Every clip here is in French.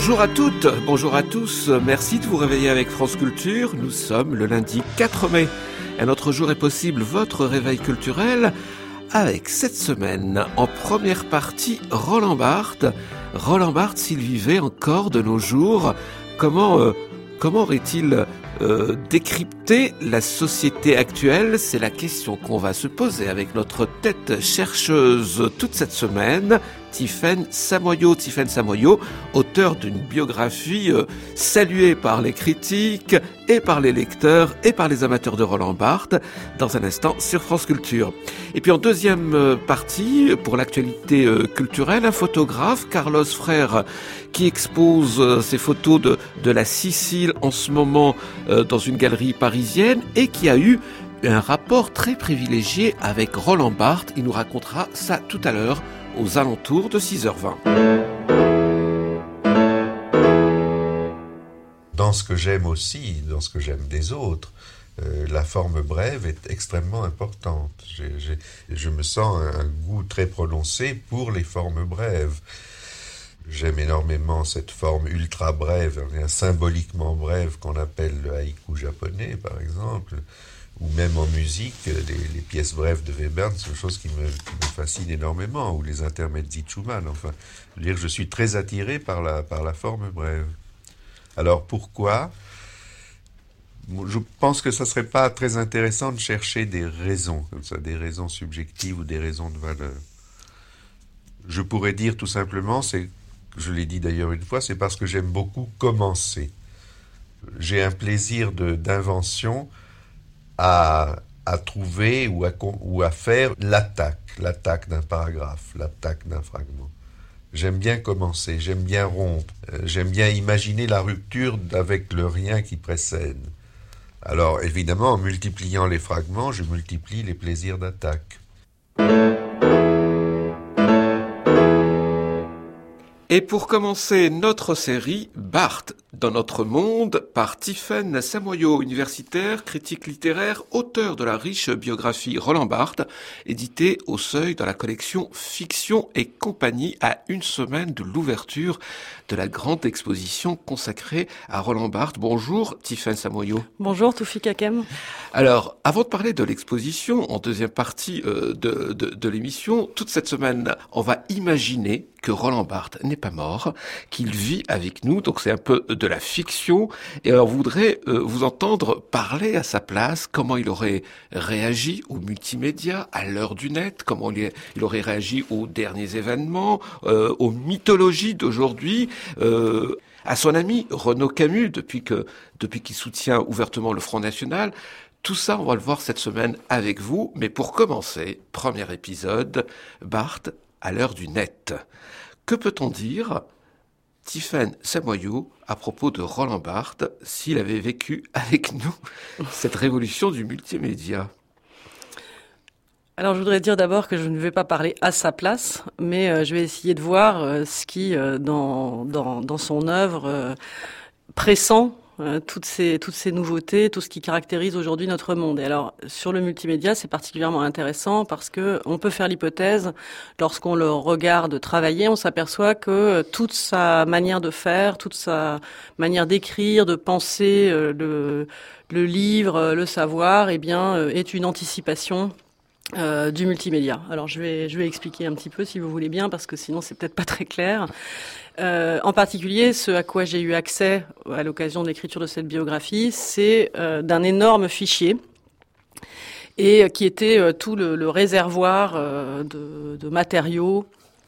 Bonjour à toutes, bonjour à tous, merci de vous réveiller avec France Culture. Nous sommes le lundi 4 mai et notre jour est possible, votre réveil culturel, avec cette semaine, en première partie, Roland Barthes. Roland Barthes, s'il vivait encore de nos jours, comment aurait-il décrypté la société actuelle? C'est la question qu'on va se poser avec notre tête chercheuse toute cette semaine, Tiffaine Samoyau. Tiffaine Samoyau, auteur d'une biographie saluée par les critiques et par les lecteurs et par les amateurs de Roland Barthes, dans un instant sur France Culture. Et puis en deuxième partie, pour l'actualité culturelle, un photographe, Carlos Frère, qui expose ses photos de la Sicile en ce moment dans une galerie parisienne et qui a eu un rapport très privilégié avec Roland Barthes. Il nous racontera ça tout à l'heure aux alentours de 6h20. Dans ce que j'aime aussi, dans ce que j'aime des autres, la forme brève est extrêmement importante. Je me sens un goût très prononcé pour les formes brèves. J'aime énormément cette forme ultra brève, symboliquement brève qu'on appelle le haïku japonais, par exemple, ou même en musique, les pièces brèves de Webern, c'est une chose qui me fascine énormément, ou les intermezzi Schumann. Enfin, je suis très attiré par la forme brève. Alors pourquoi ? Je pense que ça serait pas très intéressant de chercher des raisons, comme ça, des raisons subjectives ou des raisons de valeur. Je pourrais dire tout simplement, je l'ai dit d'ailleurs une fois, c'est parce que j'aime beaucoup commencer. J'ai un plaisir d'invention à trouver ou à faire l'attaque d'un paragraphe, l'attaque d'un fragment. J'aime bien commencer, j'aime bien rompre, j'aime bien imaginer la rupture avec le rien qui précède. Alors évidemment, en multipliant les fragments, je multiplie les plaisirs d'attaque. Et pour commencer notre série, Barthes dans notre monde, par Tiffaine Samoyau, universitaire, critique littéraire, auteur de la riche biographie Roland Barthes, éditée au Seuil dans la collection Fiction et compagnie à une semaine de l'ouverture de la grande exposition consacrée à Roland Barthes. Bonjour Tiffaine Samoyau. Bonjour Toufik Hakem. Alors, avant de parler de l'exposition, en deuxième partie de l'émission, toute cette semaine, on va imaginer que Roland Barthes n'est pas mort, qu'il vit avec nous, donc c'est un peu de la fiction, et alors on voudrait vous entendre parler à sa place, comment il aurait réagi aux multimédias, à l'heure du net, comment il aurait réagi aux derniers événements, aux mythologies d'aujourd'hui, à son ami Renaud Camus, depuis qu'il soutient ouvertement le Front National. Tout ça, on va le voir cette semaine avec vous, mais pour commencer, premier épisode, Barthes à l'heure du net. Que peut-on dire, Tiffaine Samoyau, à propos de Roland Barthes, s'il avait vécu avec nous cette révolution du multimédia? Alors je voudrais dire d'abord que je ne vais pas parler à sa place, mais je vais essayer de voir ce qui, dans son œuvre, pressent toutes ces nouveautés, tout ce qui caractérise aujourd'hui notre monde. Et alors, sur le multimédia, c'est particulièrement intéressant parce que on peut faire l'hypothèse, lorsqu'on le regarde travailler, on s'aperçoit que toute sa manière de faire, toute sa manière d'écrire, de penser, le livre, le savoir, eh bien, est une anticipation du multimédia. Alors je vais expliquer un petit peu si vous voulez bien, parce que sinon c'est peut-être pas très clair. En particulier, ce à quoi j'ai eu accès à l'occasion de l'écriture de cette biographie, c'est d'un énorme fichier et qui était tout le réservoir de matériaux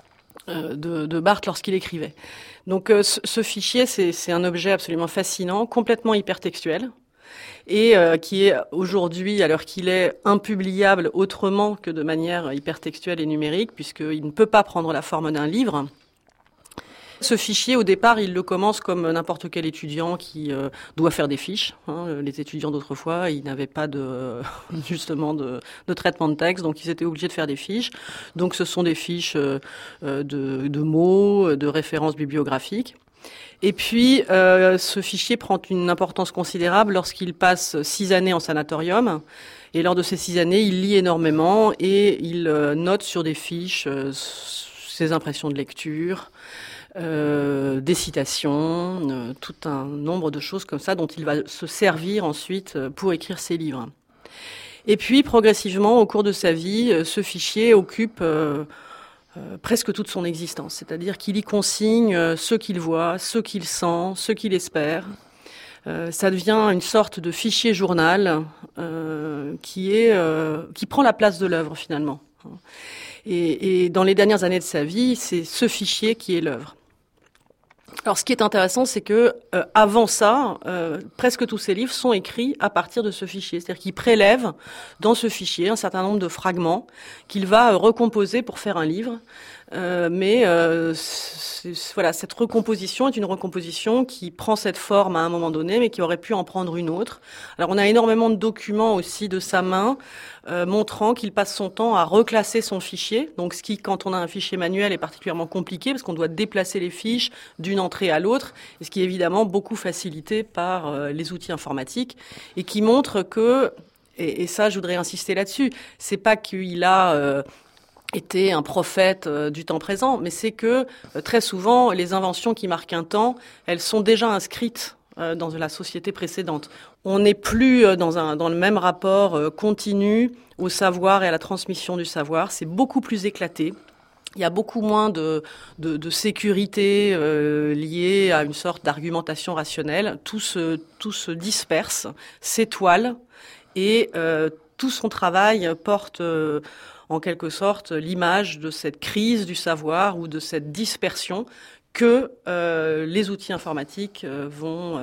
de Barthes lorsqu'il écrivait. Donc ce fichier, c'est un objet absolument fascinant, complètement hypertextuel, et qui est aujourd'hui, à l'heure qu'il est, impubliable autrement que de manière hypertextuelle et numérique, puisqu'il ne peut pas prendre la forme d'un livre. Ce fichier, au départ, il le commence comme n'importe quel étudiant qui doit faire des fiches. Les étudiants d'autrefois, ils n'avaient pas justement de traitement de texte, donc ils étaient obligés de faire des fiches. Donc ce sont des fiches de mots, de références bibliographiques. Et puis, ce fichier prend une importance considérable lorsqu'il passe 6 années en sanatorium. Et lors de ces 6 années, il lit énormément et il note sur des fiches ses impressions de lecture, des citations, tout un nombre de choses comme ça dont il va se servir ensuite pour écrire ses livres. Et puis, progressivement, au cours de sa vie, ce fichier occupe presque toute son existence. C'est-à-dire qu'il y consigne ce qu'il voit, ce qu'il sent, ce qu'il espère. Ça devient une sorte de fichier journal qui prend la place de l'œuvre, finalement. Et dans les dernières années de sa vie, c'est ce fichier qui est l'œuvre. Alors, ce qui est intéressant, c'est que avant ça, presque tous ses livres sont écrits à partir de ce fichier. C'est-à-dire qu'il prélève dans ce fichier un certain nombre de fragments qu'il va recomposer pour faire un livre. Voilà, cette recomposition est une recomposition qui prend cette forme à un moment donné, mais qui aurait pu en prendre une autre. Alors, on a énormément de documents aussi de sa main montrant qu'il passe son temps à reclasser son fichier. Donc, ce qui, quand on a un fichier manuel, est particulièrement compliqué parce qu'on doit déplacer les fiches d'une entrée à l'autre, et ce qui est évidemment beaucoup facilité par les outils informatiques, et qui montre que, et ça, je voudrais insister là-dessus, c'est pas qu'il a était un prophète du temps présent, mais c'est que très souvent, les inventions qui marquent un temps, elles sont déjà inscrites dans la société précédente. On n'est plus dans le même rapport continu au savoir et à la transmission du savoir. C'est beaucoup plus éclaté. Il y a beaucoup moins de sécurité liée à une sorte d'argumentation rationnelle. Tout se disperse, s'étoile, et tout son travail porte en quelque sorte l'image de cette crise du savoir ou de cette dispersion que les outils informatiques vont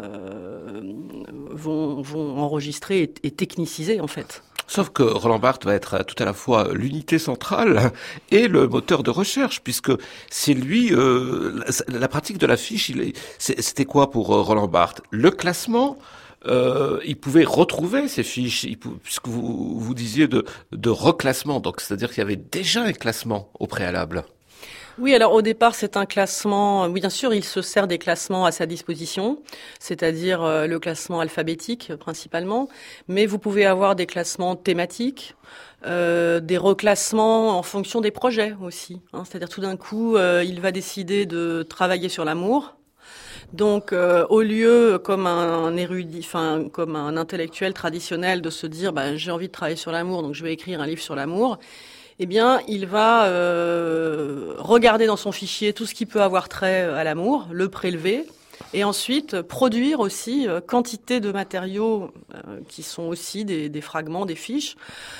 enregistrer et techniciser en fait. Sauf que Roland Barthes va être tout à la fois l'unité centrale et le moteur de recherche, puisque c'est lui, la pratique de la fiche, c'était quoi pour Roland Barthes? Le classement, il pouvait retrouver ces fiches, puisque vous disiez de reclassement, donc c'est-à-dire qu'il y avait déjà un classement au préalable. Oui, alors au départ, c'est un classement. Oui, bien sûr, il se sert des classements à sa disposition, c'est-à-dire le classement alphabétique principalement, mais vous pouvez avoir des classements thématiques, des reclassements en fonction des projets aussi. C'est-à-dire tout d'un coup, il va décider de travailler sur l'amour. Donc, au lieu, comme un érudit, comme un intellectuel traditionnel, de se dire, j'ai envie de travailler sur l'amour, donc je vais écrire un livre sur l'amour. Eh bien, il va regarder dans son fichier tout ce qui peut avoir trait à l'amour, le prélever, et ensuite produire aussi quantité de matériaux qui sont aussi des fragments, des fiches,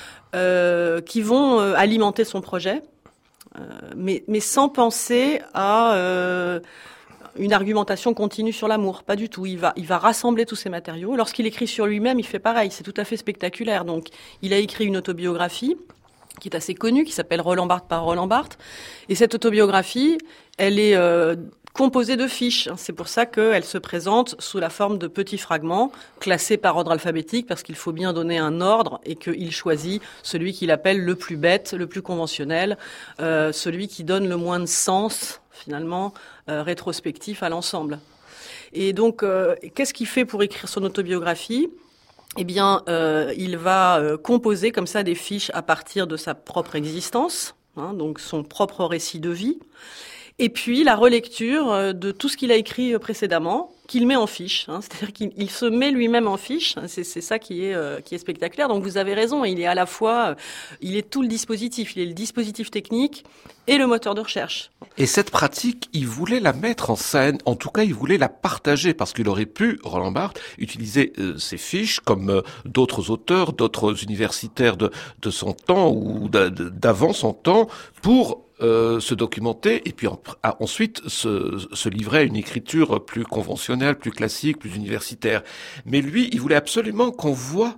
qui vont alimenter son projet, mais sans penser à une argumentation continue sur l'amour, pas du tout. Il va rassembler tous ces matériaux. Lorsqu'il écrit sur lui-même, il fait pareil, c'est tout à fait spectaculaire. Donc, il a écrit une autobiographie qui est assez connue, qui s'appelle Roland Barthes par Roland Barthes. Et cette autobiographie, elle est composée de fiches. C'est pour ça qu'elle se présente sous la forme de petits fragments, classés par ordre alphabétique, parce qu'il faut bien donner un ordre et qu'il choisit celui qu'il appelle le plus bête, le plus conventionnel, celui qui donne le moins de sens, finalement, rétrospectif à l'ensemble. Et donc, qu'est-ce qu'il fait pour écrire son autobiographie ? Eh bien, il va composer comme ça des fiches à partir de sa propre existence, donc son propre récit de vie, et puis la relecture de tout ce qu'il a écrit précédemment, qu'il met en fiche. C'est-à-dire qu'il se met lui-même en fiche. C'est ça qui est spectaculaire. Donc vous avez raison, il est à la fois, il est tout le dispositif. Il est le dispositif technique et le moteur de recherche. Et cette pratique, il voulait la mettre en scène. En tout cas, il voulait la partager parce qu'il aurait pu, Roland Barthes, utiliser ces fiches comme d'autres auteurs, d'autres universitaires de son temps ou d'avant son temps pour se documenter et puis ensuite se livrer à une écriture plus conventionnelle, plus classique, plus universitaire. Mais lui, il voulait absolument qu'on voit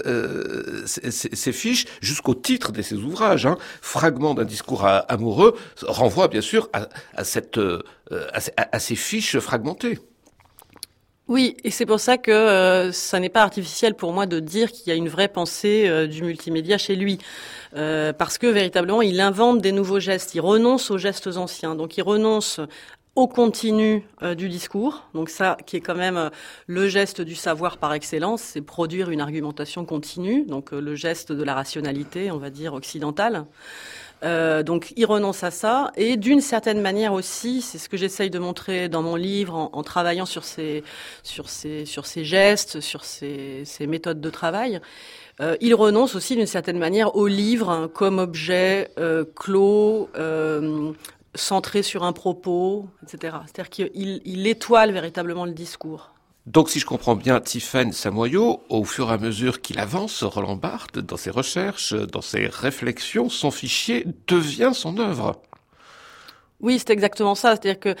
ces fiches jusqu'au titre de ses ouvrages. Fragment d'un discours amoureux renvoie bien sûr à ces fiches fragmentées. Oui, et c'est pour ça que ça n'est pas artificiel pour moi de dire qu'il y a une vraie pensée du multimédia chez lui. Parce que véritablement, il invente des nouveaux gestes, il renonce aux gestes anciens. Donc il renonce au continu du discours. Donc ça, qui est quand même le geste du savoir par excellence, c'est produire une argumentation continue. Donc le geste de la rationalité, on va dire, occidentale. Donc il renonce à ça, et d'une certaine manière aussi, c'est ce que j'essaye de montrer dans mon livre en travaillant sur ces gestes, sur ces méthodes de travail. Il renonce aussi d'une certaine manière au livre, hein, comme objet clos, centré sur un propos, etc. C'est-à-dire qu'il étoile véritablement le discours. Donc, si je comprends bien, Tiffaine Samoyau, au fur et à mesure qu'il avance, Roland Barthes, dans ses recherches, dans ses réflexions, son fichier devient son œuvre. Oui, c'est exactement ça. C'est-à-dire que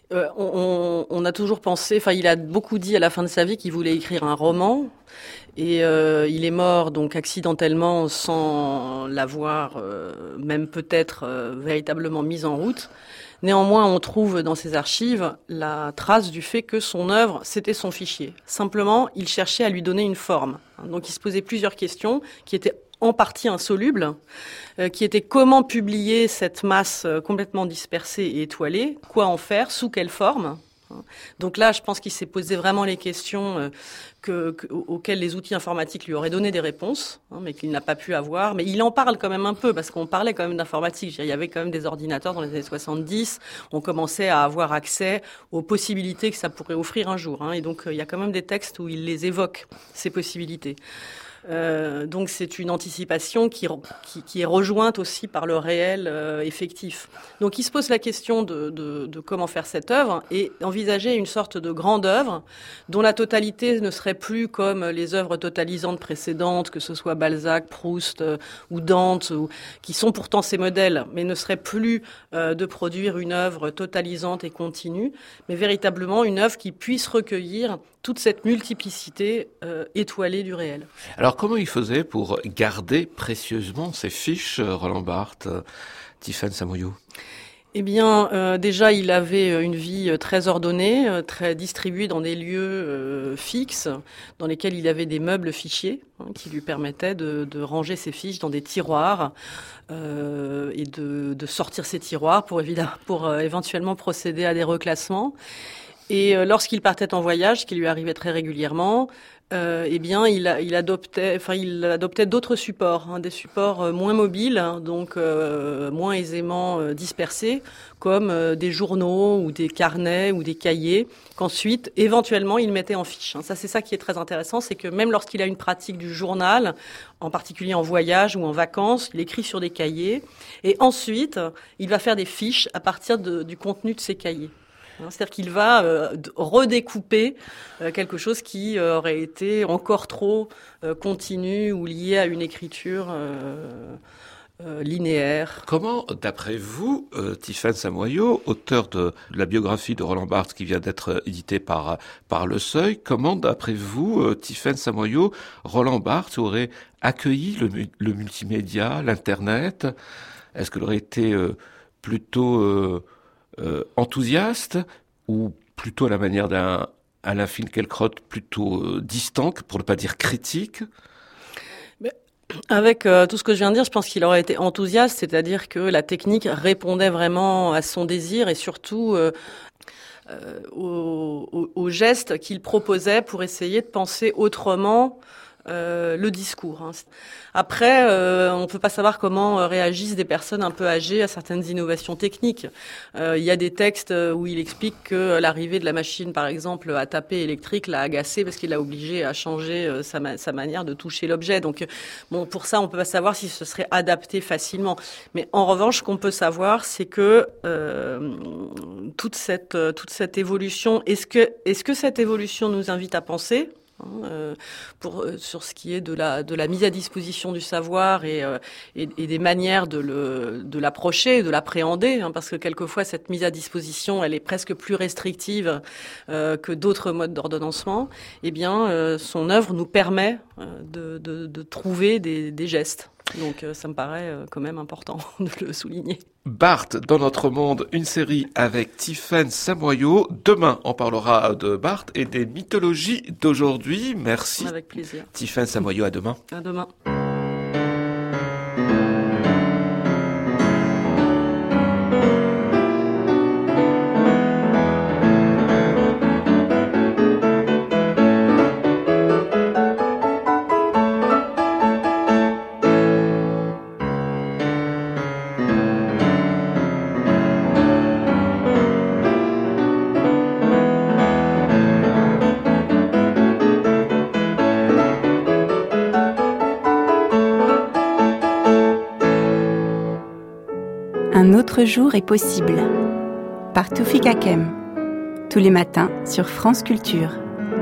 on a toujours pensé, enfin, il a beaucoup dit à la fin de sa vie qu'il voulait écrire un roman, et il est mort donc accidentellement sans l'avoir même peut-être véritablement mis en route. Néanmoins, on trouve dans ses archives la trace du fait que son œuvre, c'était son fichier. Simplement, il cherchait à lui donner une forme. Donc, il se posait plusieurs questions qui étaient en partie insolubles, qui étaient comment publier cette masse complètement dispersée et étoilée, quoi en faire, sous quelle forme. Donc là, je pense qu'il s'est posé vraiment les questions auxquelles les outils informatiques lui auraient donné des réponses, mais qu'il n'a pas pu avoir. Mais il en parle quand même un peu, parce qu'on parlait quand même d'informatique. Il y avait quand même des ordinateurs dans les années 70. On commençait à avoir accès aux possibilités que ça pourrait offrir un jour. Et donc, il y a quand même des textes où il les évoque, ces possibilités. Donc c'est une anticipation qui est rejointe aussi par le réel effectif. Donc il se pose la question de comment faire cette œuvre et envisager une sorte de grande œuvre dont la totalité ne serait plus comme les œuvres totalisantes précédentes, que ce soit Balzac, Proust ou Dante, qui sont pourtant ses modèles, mais ne serait plus de produire une œuvre totalisante et continue, mais véritablement une œuvre qui puisse recueillir toute cette multiplicité étoilée du réel. Alors, comment il faisait pour garder précieusement ces fiches, Roland Barthes, Tiffaine Samoyau ? Eh bien, déjà, il avait une vie très ordonnée, très distribuée dans des lieux fixes, dans lesquels il avait des meubles fichiers qui lui permettaient de ranger ses fiches dans des tiroirs et de sortir ces tiroirs pour éventuellement procéder à des reclassements. Et lorsqu'il partait en voyage, ce qui lui arrivait très régulièrement, eh bien, il adoptait d'autres supports, des supports moins mobiles, donc moins aisément dispersés, comme des journaux ou des carnets ou des cahiers, qu'ensuite, éventuellement, il mettait en fiche. Ça, c'est ça qui est très intéressant, c'est que même lorsqu'il a une pratique du journal, en particulier en voyage ou en vacances, il écrit sur des cahiers, et ensuite, il va faire des fiches à partir du contenu de ces cahiers. C'est-à-dire qu'il va redécouper quelque chose qui aurait été encore trop continu ou lié à une écriture linéaire. Comment, d'après vous, Tiffaine Samoyau, auteur de la biographie de Roland Barthes qui vient d'être éditée par Le Seuil, comment, d'après vous, Tiffaine Samoyau, Roland Barthes aurait accueilli le multimédia, l'Internet ? Est-ce qu'il aurait été plutôt enthousiaste ou plutôt à la manière d'un Alain Finkielkraut plutôt distant, pour ne pas dire critique? Avec tout ce que je viens de dire, je pense qu'il aurait été enthousiaste, c'est-à-dire que la technique répondait vraiment à son désir et surtout aux gestes qu'il proposait pour essayer de penser autrement le discours. Après, on peut pas savoir comment réagissent des personnes un peu âgées à certaines innovations techniques. Il y a des textes où il explique que l'arrivée de la machine, par exemple, à taper électrique l'a agacé parce qu'il l'a obligé à changer sa manière de toucher l'objet. Donc, bon, pour ça, on peut pas savoir si ce serait adapté facilement. Mais en revanche, ce qu'on peut savoir, c'est que toute cette évolution, est-ce que cette évolution nous invite à penser? Sur ce qui est de la mise à disposition du savoir et des manières de l'approcher, de l'appréhender, parce que quelquefois cette mise à disposition, elle est presque plus restrictive que d'autres modes d'ordonnancement. Eh bien, son œuvre nous permet de trouver des gestes. Donc ça me paraît quand même important de le souligner. Barthes dans notre monde, une série avec Tiffaine Samoyau. Demain, on parlera de Barthes et des mythologies d'aujourd'hui. Merci. Avec plaisir. Tiffaine Samoyau, à demain. À demain. autre jour est possible, par Toufik Hakem, tous les matins sur France Culture.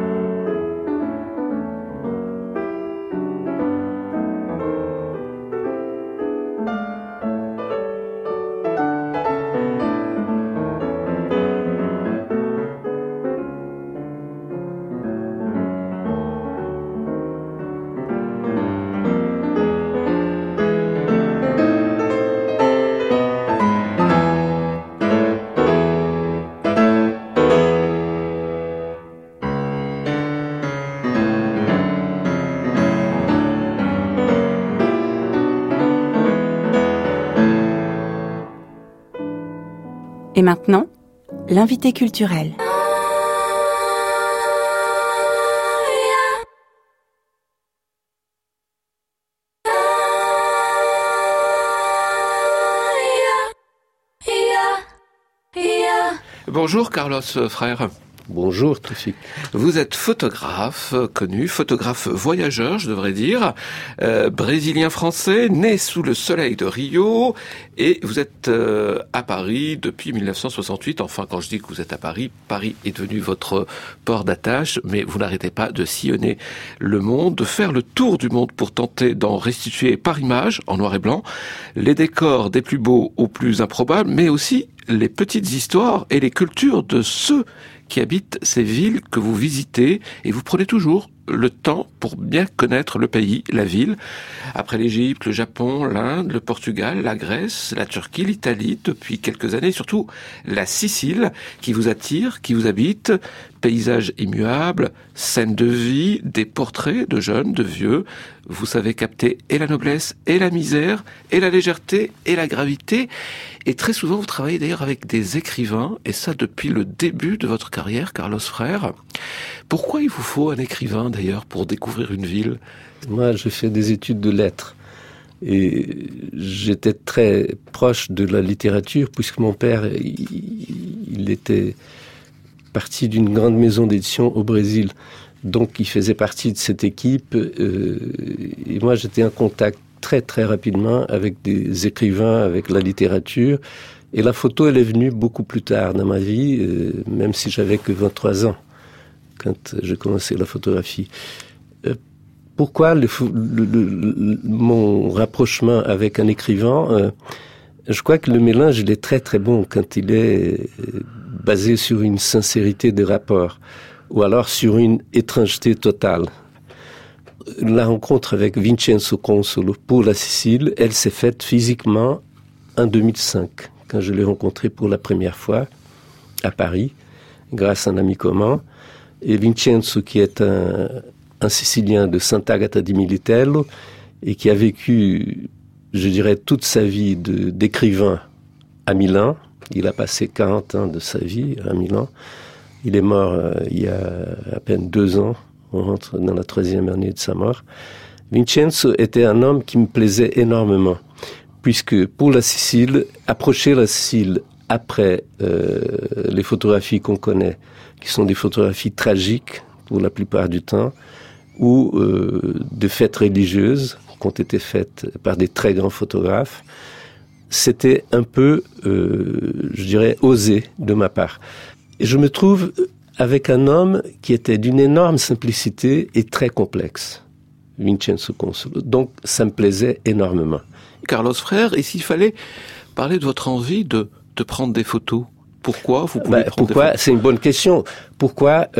Et maintenant, l'invité culturel. Bonjour Carlos Frère. Bonjour Toufik. Vous êtes photographe connu, photographe voyageur, je devrais dire, brésilien-français, né sous le soleil de Rio, et vous êtes à Paris depuis 1968. Enfin, quand je dis que vous êtes à Paris, Paris est devenu votre port d'attache, mais vous n'arrêtez pas de sillonner le monde, de faire le tour du monde pour tenter d'en restituer par image, en noir et blanc, les décors des plus beaux aux plus improbables, mais aussi les petites histoires et les cultures de ceux qui habitent ces villes que vous visitez, et vous prenez toujours le temps pour bien connaître le pays, la ville. Après l'Égypte, le Japon, l'Inde, le Portugal, la Grèce, la Turquie, l'Italie, depuis quelques années, surtout la Sicile, qui vous attire, qui vous habite, paysages immuables, scènes de vie, des portraits de jeunes, de vieux. Vous savez capter et la noblesse, et la misère, et la légèreté, et la gravité. Et très souvent, vous travaillez d'ailleurs avec des écrivains, et ça depuis le début de votre carrière, Carlos Frère. Pourquoi il vous faut un écrivain d'ailleurs pour découvrir une ville ? Moi, j'ai fait des études de lettres et j'étais très proche de la littérature puisque mon père, il était parti d'une grande maison d'édition au Brésil. Donc, il faisait partie de cette équipe et moi, j'étais en contact très, très rapidement avec des écrivains, avec la littérature. Et la photo, elle est venue beaucoup plus tard dans ma vie, même si j'avais que 23 ans. Quand j'ai commencé la photographie. Pourquoi mon rapprochement avec un écrivain je crois que le mélange, il est très très bon quand il est basé sur une sincérité de rapport ou alors sur une étrangeté totale. La rencontre avec Vincenzo Consolo pour la Sicile, elle s'est faite physiquement en 2005, quand je l'ai rencontré pour la première fois à Paris, grâce à un ami commun. Et Vincenzo, qui est un Sicilien de Sant'Agata di Militello et qui a vécu, je dirais, toute sa vie d'écrivain à Milan. Il a passé 40 ans de sa vie à Milan. Il est mort il y a à peine 2 ans. On rentre dans la 3e année de sa mort. Vincenzo était un homme qui me plaisait énormément, puisque pour la Sicile, approcher la Sicile après les photographies qu'on connaît, qui sont des photographies tragiques pour la plupart du temps, ou de fêtes religieuses qui ont été faites par des très grands photographes, c'était un peu, je dirais, osé de ma part. Et je me trouve avec un homme qui était d'une énorme simplicité et très complexe, Vincenzo Consolo. Donc, ça me plaisait énormément. Carlos Frère, et s'il fallait parler de votre envie de prendre des photos, pourquoi vous pouvez prendre des photos ? C'est une bonne question. Pourquoi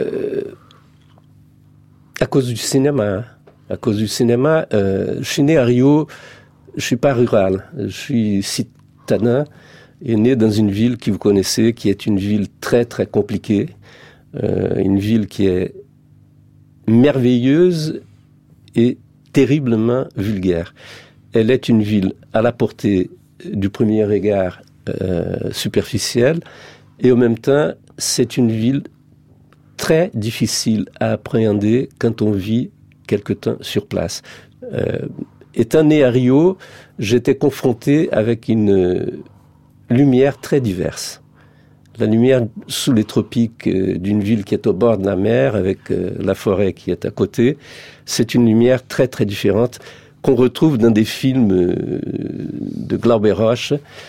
à cause du cinéma. À cause du cinéma, je suis né à Rio, je suis pas rural, je suis citadin et né dans une ville que vous connaissez, qui est une ville très très compliquée, une ville qui est merveilleuse et terriblement vulgaire. Elle est une ville à la portée du premier regard superficiel et en même temps, c'est une ville très difficile à appréhender quand on vit quelque temps sur place. Étant né à Rio, j'étais confronté avec une lumière très diverse. La lumière sous les tropiques d'une ville qui est au bord de la mer, avec la forêt qui est à côté, c'est une lumière très très différente qu'on retrouve dans des films de Glauber Rocha.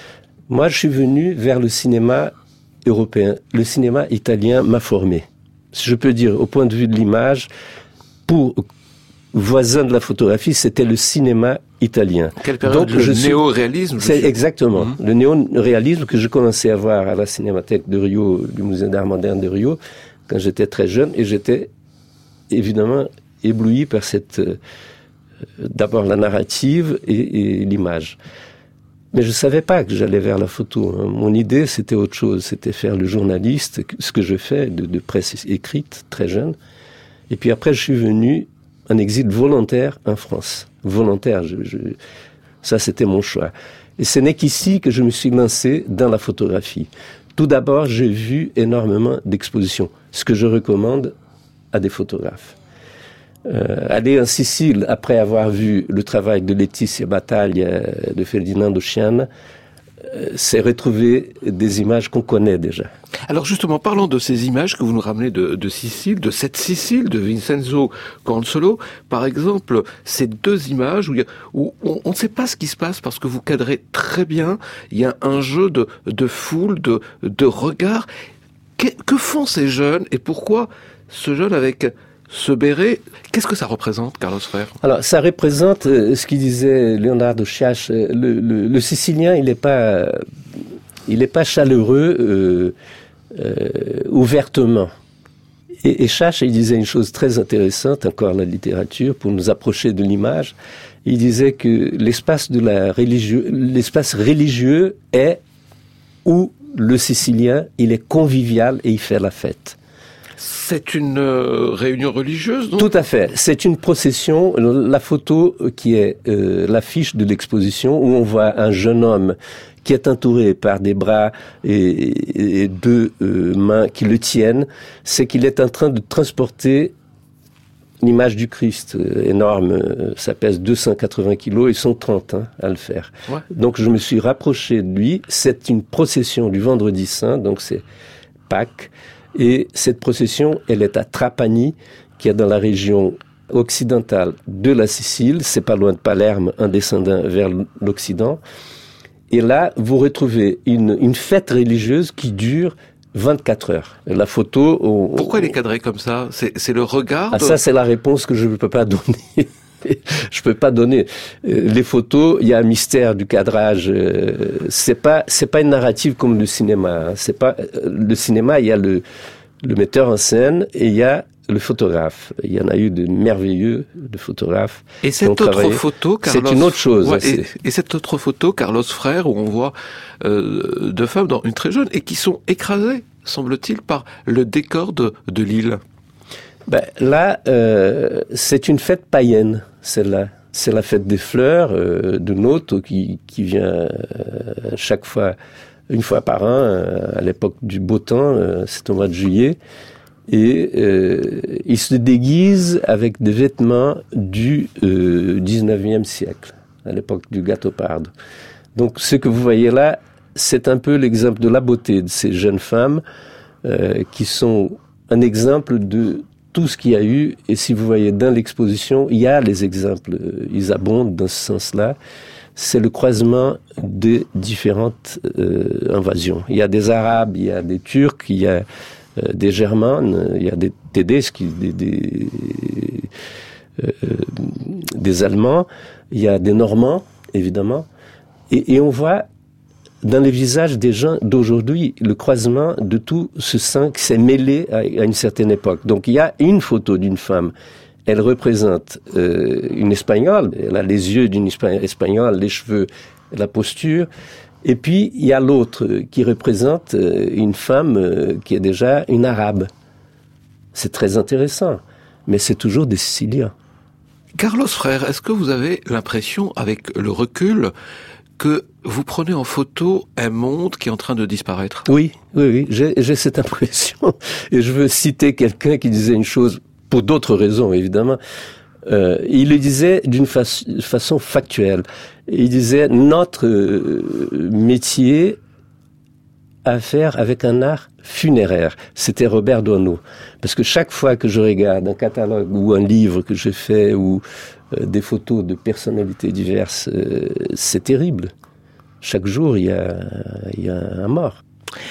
Moi, je suis venu vers le cinéma européen. Le cinéma italien m'a formé. Si je peux dire, au point de vue de l'image, pour voisin de la photographie, c'était le cinéma italien. Quelle période? Donc, le néo-réalisme? C'est exactement. Le néo-réalisme que je commençais à voir à la Cinémathèque de Rio, du Musée d'art moderne de Rio, quand j'étais très jeune, et j'étais évidemment ébloui par d'abord la narrative et l'image. Mais je savais pas que j'allais vers la photo. Mon idée, c'était autre chose. C'était faire le journaliste, ce que je fais de presse écrite, très jeune. Et puis après, je suis venu en exil volontaire en France. Volontaire, ça c'était mon choix. Et ce n'est qu'ici que je me suis lancé dans la photographie. Tout d'abord, j'ai vu énormément d'expositions, ce que je recommande à des photographes. Aller en Sicile, après avoir vu le travail de Letizia Battaglia, de Ferdinando Scianna, c'est retrouver des images qu'on connaît déjà. Alors justement, parlons de ces images que vous nous ramenez de Sicile, de cette Sicile, de Vincenzo Cancelo. Par exemple, ces deux images où on ne sait pas ce qui se passe parce que vous cadrez très bien. Il y a un jeu de foule, de regard. Que font ces jeunes et pourquoi ce jeune avec ce béret, qu'est-ce que ça représente, Carlos Frère? Alors, ça représente ce qu'il disait Leonardo Sciascia. Le Sicilien, il n'est pas chaleureux ouvertement. Et Sciascia, il disait une chose très intéressante, encore la littérature, pour nous approcher de l'image. Il disait que l'espace religieux est où le Sicilien, il est convivial et il fait la fête. C'est une réunion religieuse, non? Tout à fait. C'est une procession. La photo qui est l'affiche de l'exposition où on voit un jeune homme qui est entouré par des bras et deux mains qui le tiennent, c'est qu'il est en train de transporter l'image du Christ énorme. Ça pèse 280 kilos, ils sont 30 à le faire. Ouais. Donc je me suis rapproché de lui. C'est une procession du Vendredi Saint, donc c'est Pâques. Et cette procession, elle est à Trapani, qui est dans la région occidentale de la Sicile. C'est pas loin de Palerme, en descendant vers l'Occident. Et là, vous retrouvez une fête religieuse qui dure 24 heures. La photo... Pourquoi elle est cadrée comme ça? C'est le regard ça, c'est la réponse que je ne peux pas donner. Je peux pas donner les photos. Il y a un mystère du cadrage. C'est pas une narrative comme le cinéma. C'est pas le cinéma. Il y a le metteur en scène et il y a le photographe. Il y en a eu de merveilleux de photographes. Et cette autre photo, Carlos, c'est une autre chose. Ouais, et cette autre photo, Carlos Frère, où on voit deux femmes dans une très jeune et qui sont écrasées, semble-t-il, par le décor de l'île. Là, c'est une fête païenne, celle-là. C'est la fête des fleurs de Noto qui vient chaque fois, une fois par an, à l'époque du beau temps, c'est au mois de juillet. Et ils se déguisent avec des vêtements du 19e siècle, à l'époque du Gattopardo. Donc ce que vous voyez là, c'est un peu l'exemple de la beauté de ces jeunes femmes qui sont un exemple de tout ce qu'il y a eu, et si vous voyez dans l'exposition, il y a les exemples, ils abondent dans ce sens-là. C'est le croisement de différentes invasions. Il y a des Arabes, il y a des Turcs, il y a des Germanes, il y a des Tedeschi, des Allemands, il y a des Normands, évidemment, et on voit dans les visages des gens d'aujourd'hui, le croisement de tout ce sang qui s'est mêlé à une certaine époque. Donc il y a une photo d'une femme, elle représente une Espagnole, elle a les yeux d'une Espagnole, les cheveux, la posture, et puis il y a l'autre qui représente une femme qui est déjà une Arabe. C'est très intéressant, mais c'est toujours des Siciliens. Carlos Frère, est-ce que vous avez l'impression, avec le recul, que vous prenez en photo un monde qui est en train de disparaître? Oui, j'ai cette impression. Et je veux citer quelqu'un qui disait une chose, pour d'autres raisons évidemment, il le disait d'une façon factuelle. Il disait, notre métier a à faire avec un art funéraire. C'était Robert Doisneau. Parce que chaque fois que je regarde un catalogue ou un livre que je fais ou des photos de personnalités diverses, c'est terrible. chaque jour, il y a un mort.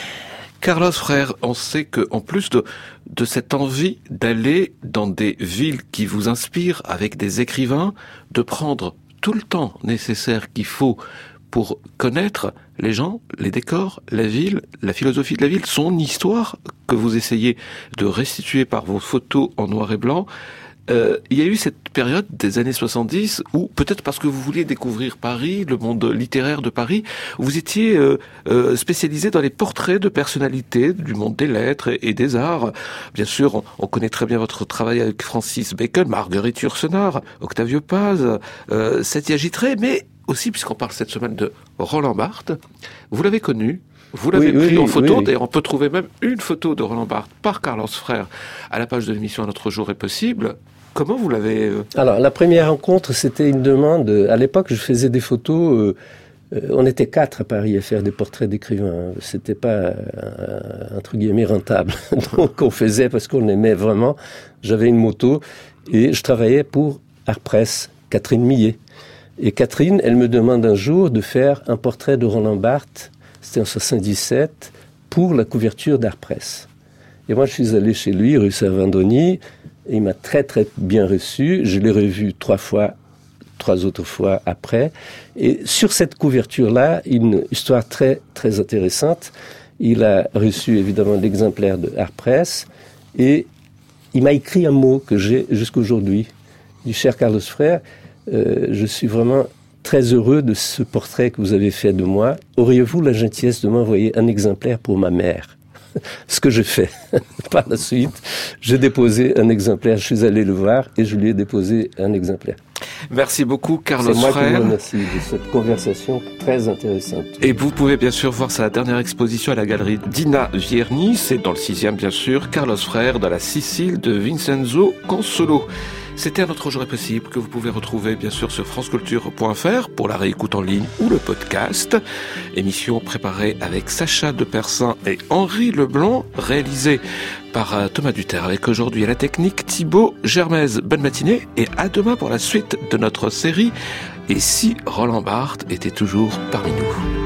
Carlos Frère, on sait que en plus de cette envie d'aller dans des villes qui vous inspirent avec des écrivains, de prendre tout le temps nécessaire qu'il faut pour connaître les gens, les décors, la ville, la philosophie de la ville, son histoire que vous essayez de restituer par vos photos en noir et blanc. Il y a eu cette période des années 70 où, peut-être parce que vous vouliez découvrir Paris, le monde littéraire de Paris, vous étiez spécialisé dans les portraits de personnalités du monde des lettres et des arts. Bien sûr, on connaît très bien votre travail avec Francis Bacon, Marguerite Yourcenar, Octavio Paz, Satia Gittray, mais aussi, puisqu'on parle cette semaine de Roland Barthes, vous l'avez connu. Vous l'avez pris en photo, d'ailleurs on peut trouver même une photo de Roland Barthes par Carlos Frère à la page de l'émission Un autre jour est possible. Comment vous l'avez... Alors, la première rencontre, c'était une demande. À l'époque, je faisais des photos. On était 4 à Paris à faire des portraits d'écrivains. C'était pas, entre guillemets, rentable. Donc, on faisait parce qu'on aimait vraiment. J'avais une moto et je travaillais pour Art Press, Catherine Millet. Et Catherine, elle me demande un jour de faire un portrait de Roland Barthes, c'était en 77, pour la couverture d'Art Press. Et moi, je suis allé chez lui, rue Servandoni. Il m'a très très bien reçu. Je l'ai revu 3 fois, 3 autres fois après. Et sur cette couverture-là, une histoire très très intéressante. Il a reçu évidemment l'exemplaire de Art Press et il m'a écrit un mot que j'ai jusqu'aujourd'hui. Du cher Carlos Frère, je suis vraiment très heureux de ce portrait que vous avez fait de moi. Auriez-vous la gentillesse de m'envoyer un exemplaire pour ma mère ? Ce que je fais. Par la suite, j'ai déposé un exemplaire, je suis allé le voir et je lui ai déposé un exemplaire. Merci beaucoup Carlos Frère. C'est moi qui vous remercie de cette conversation très intéressante. Et vous pouvez bien sûr voir sa dernière exposition à la galerie Dina Vierny, c'est dans le 6e bien sûr, Carlos Frère dans la Sicile de Vincenzo Consolo. C'était Un autre jour est possible que vous pouvez retrouver bien sûr sur franceculture.fr pour la réécoute en ligne ou le podcast. Émission préparée avec Sacha Depersin et Henri Leblanc, réalisée par Thomas Duterre avec aujourd'hui à la technique Thibaut Germaise. Bonne matinée et à demain pour la suite de notre série. Et si Roland Barthes était toujours parmi nous.